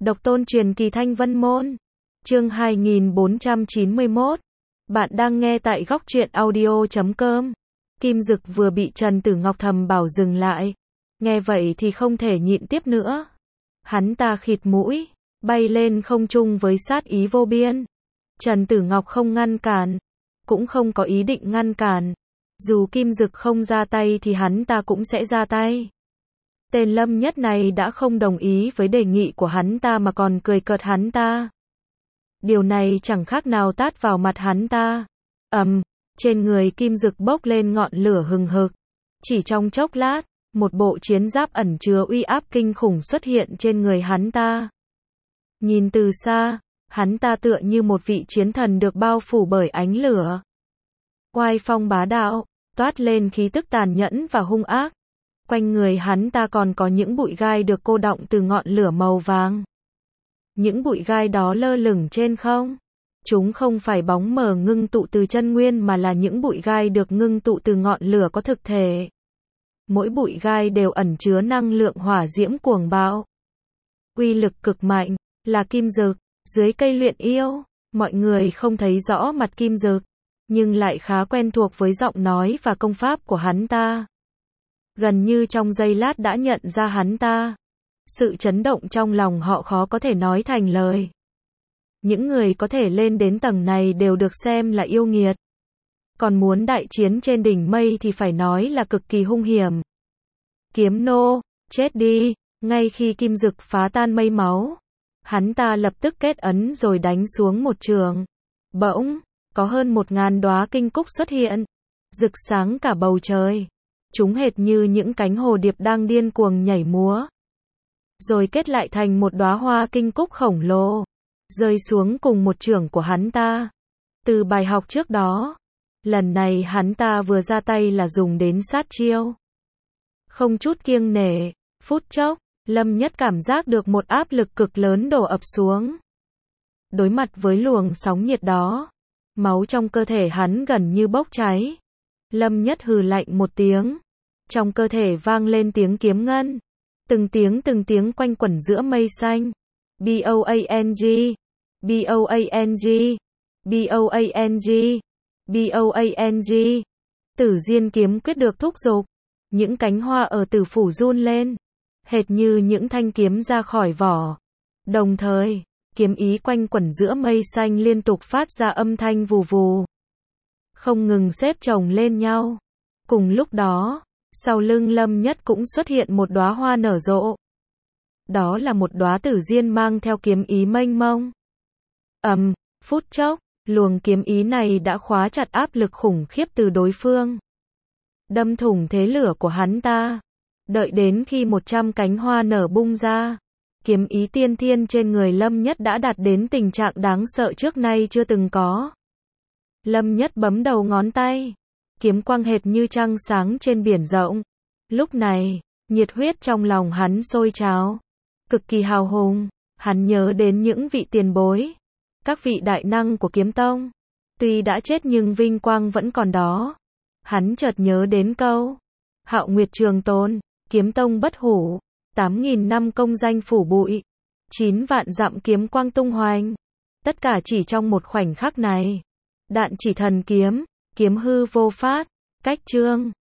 Độc tôn truyền kỳ Thanh Vân Môn. Chương 2491. Bạn đang nghe tại góc truyện audio.com. Kim Dực vừa bị Trần Tử Ngọc thầm bảo dừng lại. Nghe vậy thì không thể nhịn tiếp nữa. Hắn ta khịt mũi, bay lên không trung với sát ý vô biên. Trần Tử Ngọc không ngăn cản, cũng không có ý định ngăn cản. Dù Kim Dực không ra tay thì hắn ta cũng sẽ ra tay. Tên Lâm Nhất này đã không đồng ý với đề nghị của hắn ta mà còn cười cợt hắn ta. Điều này chẳng khác nào tát vào mặt hắn ta. Trên người Kim Dực bốc lên ngọn lửa hừng hực. Chỉ trong chốc lát, một bộ chiến giáp ẩn chứa uy áp kinh khủng xuất hiện trên người hắn ta. Nhìn từ xa, hắn ta tựa như một vị chiến thần được bao phủ bởi ánh lửa. Oai phong bá đạo, toát lên khí tức tàn nhẫn và hung ác. Quanh người hắn ta còn có những bụi gai được cô đọng từ ngọn lửa màu vàng. Những bụi gai đó lơ lửng trên không. Chúng không phải bóng mờ ngưng tụ từ chân nguyên mà là những bụi gai được ngưng tụ từ ngọn lửa có thực thể. Mỗi bụi gai đều ẩn chứa năng lượng hỏa diễm cuồng bạo. Uy lực cực mạnh, là Kim Dực. Dưới cây luyện yêu, mọi người không thấy rõ mặt Kim Dực, nhưng lại khá quen thuộc với giọng nói và công pháp của hắn ta. Gần như trong giây lát đã nhận ra hắn ta. Sự chấn động trong lòng họ khó có thể nói thành lời. Những người có thể lên đến tầng này đều được xem là yêu nghiệt. Còn muốn đại chiến trên đỉnh mây thì phải nói là cực kỳ hung hiểm. Kiếm nô, chết đi. Ngay khi Kim Dực phá tan mây máu, hắn ta lập tức kết ấn rồi đánh xuống một trường. Bỗng, có hơn 1000 đóa kinh cúc xuất hiện, rực sáng cả bầu trời. Chúng hệt như những cánh hồ điệp đang điên cuồng nhảy múa. Rồi kết lại thành một đóa hoa kinh cúc khổng lồ, rơi xuống cùng một chưởng của hắn ta. Từ bài học trước đó, lần này hắn ta vừa ra tay là dùng đến sát chiêu. Không chút kiêng nể, phút chốc, Lâm Nhất cảm giác được một áp lực cực lớn đổ ập xuống. Đối mặt với luồng sóng nhiệt đó, máu trong cơ thể hắn gần như bốc cháy. Lâm Nhất hừ lạnh một tiếng. Trong cơ thể vang lên tiếng kiếm ngân. Từng tiếng quanh quẩn giữa mây xanh. B-O-A-N-G, B-O-A-N-G, B-O-A-N-G, B-O-A-N-G. Tử Diên kiếm quyết được thúc giục. Những cánh hoa ở tử phủ run lên, hệt như những thanh kiếm ra khỏi vỏ. Đồng thời, kiếm ý quanh quẩn giữa mây xanh liên tục phát ra âm thanh vù vù, không ngừng xếp chồng lên nhau. Cùng lúc đó, sau lưng Lâm Nhất cũng xuất hiện một đóa hoa nở rộ. Đó là một đóa tử diên mang theo kiếm ý mênh mông. Phút chốc, luồng kiếm ý này đã khóa chặt áp lực khủng khiếp từ đối phương, đâm thủng thế lửa của hắn ta. Đợi đến khi 100 cánh hoa nở bung ra, kiếm ý tiên thiên trên người Lâm Nhất đã đạt đến tình trạng đáng sợ trước nay chưa từng có. Lâm Nhất bấm đầu ngón tay, kiếm quang hệt như trăng sáng trên biển rộng. Lúc này, nhiệt huyết trong lòng hắn sôi trào, cực kỳ hào hùng. Hắn nhớ đến những vị tiền bối, các vị đại năng của Kiếm Tông. Tuy đã chết nhưng vinh quang vẫn còn đó. Hắn chợt nhớ đến câu Hạo Nguyệt Trường Tồn, Kiếm Tông bất hủ, 8.000 năm công danh phủ bụi, 9 vạn dặm kiếm quang tung hoành. Tất cả chỉ trong một khoảnh khắc này. Đạn chỉ thần kiếm, kiếm hư vô phát, cách chương.